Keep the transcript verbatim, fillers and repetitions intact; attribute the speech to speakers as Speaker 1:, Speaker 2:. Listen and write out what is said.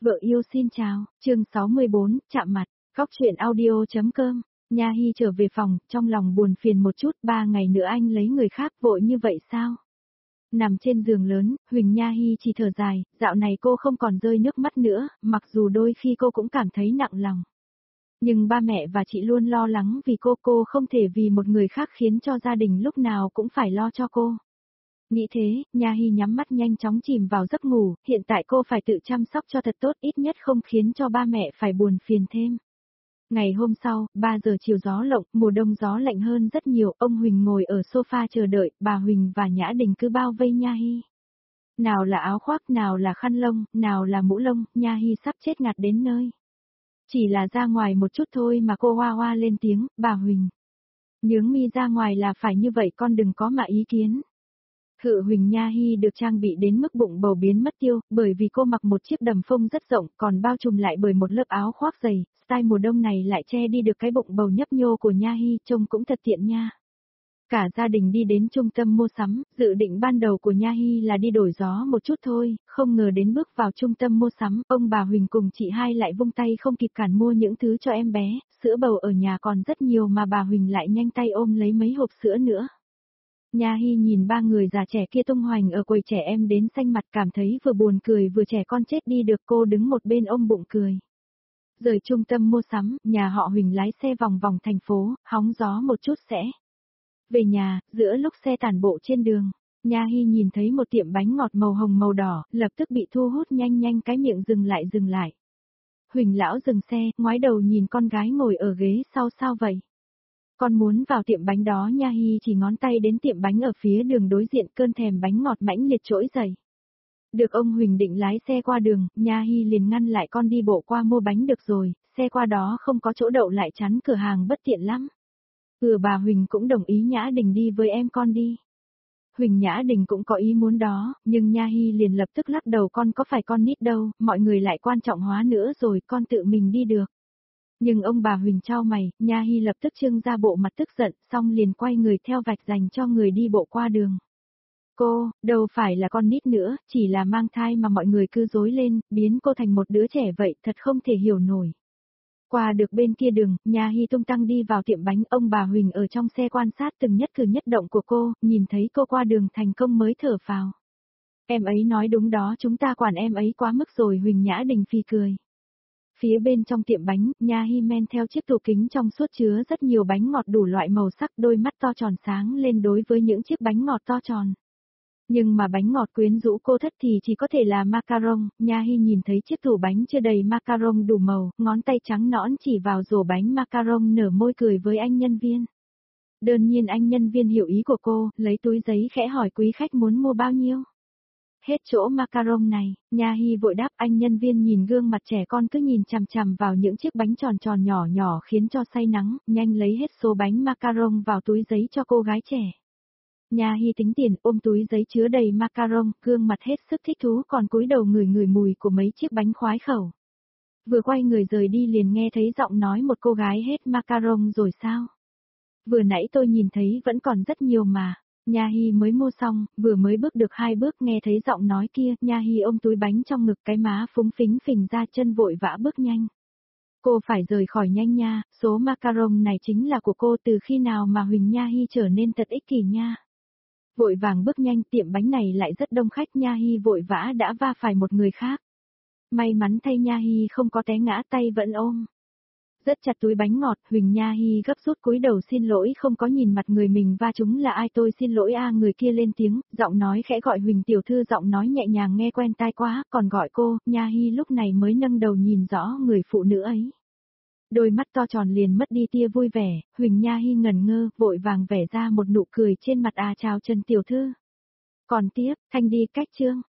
Speaker 1: Vợ yêu xin chào, chương sáu mươi bốn, chạm mặt, góc truyện audio.com, Nha Hy trở về phòng, trong lòng buồn phiền một chút, ba ngày nữa anh lấy người khác vội như vậy sao? Nằm trên giường lớn, Huỳnh Nha Hy chỉ thở dài, dạo này cô không còn rơi nước mắt nữa, mặc dù đôi khi cô cũng cảm thấy nặng lòng. Nhưng ba mẹ và chị luôn lo lắng vì cô, cô không thể vì một người khác khiến cho gia đình lúc nào cũng phải lo cho cô. Nghĩ thế, Nha Hy nhắm mắt nhanh chóng chìm vào giấc ngủ, hiện tại cô phải tự chăm sóc cho thật tốt, ít nhất không khiến cho ba mẹ phải buồn phiền thêm. Ngày hôm sau, ba giờ chiều gió lộng, mùa đông gió lạnh hơn rất nhiều, ông Huỳnh ngồi ở sofa chờ đợi, bà Huỳnh và Nhã Đình cứ bao vây Nha Hy. Nào là áo khoác, nào là khăn lông, nào là mũ lông, Nha Hy sắp chết ngạt đến nơi. Chỉ là ra ngoài một chút thôi mà cô hoa hoa lên tiếng, bà Huỳnh. Nhướng mi ra ngoài là phải như vậy, con đừng có mà ý kiến. Hự Huỳnh Nha Hy được trang bị đến mức bụng bầu biến mất tiêu, bởi vì cô mặc một chiếc đầm phông rất rộng, còn bao trùm lại bởi một lớp áo khoác dày, style mùa đông này lại che đi được cái bụng bầu nhấp nhô của Nha Hy, trông cũng thật tiện nha. Cả gia đình đi đến trung tâm mua sắm, dự định ban đầu của Nha Hy là đi đổi gió một chút thôi, không ngờ đến bước vào trung tâm mua sắm, ông bà Huỳnh cùng chị hai lại vung tay không kịp cản mua những thứ cho em bé, sữa bầu ở nhà còn rất nhiều mà bà Huỳnh lại nhanh tay ôm lấy mấy hộp sữa nữa. Nha Hy nhìn ba người già trẻ kia tung hoành ở quầy trẻ em đến xanh mặt, cảm thấy vừa buồn cười vừa trẻ con chết đi được, cô đứng một bên ôm bụng cười. Rời trung tâm mua sắm, nhà họ Huỳnh lái xe vòng vòng thành phố, hóng gió một chút sẽ về nhà. Giữa lúc xe tản bộ trên đường, Nha Hy nhìn thấy một tiệm bánh ngọt màu hồng màu đỏ, lập tức bị thu hút, nhanh nhanh cái miệng dừng lại dừng lại. Huỳnh lão dừng xe, ngoái đầu nhìn con gái ngồi ở ghế sau, sao vậy? Con muốn vào tiệm bánh đó. Nha Hy chỉ ngón tay đến tiệm bánh ở phía đường đối diện, cơn thèm bánh ngọt mãnh liệt trỗi dậy. Được ông Huỳnh định lái xe qua đường, Nha Hy liền ngăn lại, con đi bộ qua mua bánh được rồi, xe qua đó không có chỗ đậu lại chắn cửa hàng bất tiện lắm. Ừ, bà Huỳnh cũng đồng ý, Nhã Đình đi với em con đi. Huỳnh Nhã Đình cũng có ý muốn đó, nhưng Nha Hy liền lập tức lắc đầu, con có phải con nít đâu, mọi người lại quan trọng hóa nữa rồi, con tự mình đi được. Nhưng ông bà Huỳnh chau mày, Nha Hy lập tức trưng ra bộ mặt tức giận, xong liền quay người theo vạch dành cho người đi bộ qua đường. Cô, đâu phải là con nít nữa, chỉ là mang thai mà mọi người cứ dối lên, biến cô thành một đứa trẻ vậy, thật không thể hiểu nổi. Qua được bên kia đường, Nha Hy tung tăng đi vào tiệm bánh, ông bà Huỳnh ở trong xe quan sát từng nhất cử nhất động của cô, nhìn thấy cô qua đường thành công mới thở phào. Em ấy nói đúng đó, chúng ta quản em ấy quá mức rồi. Huỳnh Nhã Đình phì cười. Phía bên trong tiệm bánh, Nha Hy men theo chiếc tủ kính trong suốt chứa rất nhiều bánh ngọt đủ loại màu sắc, đôi mắt to tròn sáng lên đối với những chiếc bánh ngọt to tròn. Nhưng mà bánh ngọt quyến rũ cô thất thì chỉ có thể là macaron. Nha Hy nhìn thấy chiếc tủ bánh chưa đầy macaron đủ màu, ngón tay trắng nõn chỉ vào rổ bánh macaron, nở môi cười với anh nhân viên. Đương nhiên anh nhân viên hiểu ý của cô, lấy túi giấy khẽ hỏi quý khách muốn mua bao nhiêu. Hết chỗ macaron này. Nha Hy vội đáp. Anh nhân viên nhìn gương mặt trẻ con cứ nhìn chằm chằm vào những chiếc bánh tròn tròn nhỏ nhỏ khiến cho say nắng, nhanh lấy hết số bánh macaron vào túi giấy cho cô gái trẻ. Nha Hy tính tiền, ôm túi giấy chứa đầy macaron, gương mặt hết sức thích thú, còn cúi đầu ngửi ngửi mùi của mấy chiếc bánh khoái khẩu. Vừa quay người rời đi liền nghe thấy giọng nói một cô gái, hết macaron rồi sao? Vừa nãy tôi nhìn thấy vẫn còn rất nhiều mà. Nha Hy mới mua xong, vừa mới bước được hai bước nghe thấy giọng nói kia, Nha Hy ôm túi bánh trong ngực, cái má phúng phính phình ra, chân vội vã bước nhanh. Cô phải rời khỏi nhanh nha, số macaron này chính là của cô, từ khi nào mà Huỳnh Nha Hy trở nên thật ích kỷ nha. Vội vàng bước nhanh, tiệm bánh này lại rất đông khách, Nha Hy vội vã đã va phải một người khác. May mắn thay Nha Hy không có té ngã, tay vẫn ôm rất chặt túi bánh ngọt. Huỳnh Nha Hy gấp rút cúi đầu xin lỗi, không có nhìn mặt người mình va trúng là ai. Tôi xin lỗi a. Người kia lên tiếng, giọng nói khẽ gọi Huỳnh tiểu thư, giọng nói nhẹ nhàng nghe quen tai quá, còn gọi cô. Nha Hy lúc này mới nâng đầu nhìn rõ người phụ nữ ấy. Đôi mắt to tròn liền mất đi tia vui vẻ, Huỳnh Nha Hy ngẩn ngơ, vội vàng vẽ ra một nụ cười trên mặt. À chào Trần tiểu thư. Còn tiếp, Thanh đi cách chương.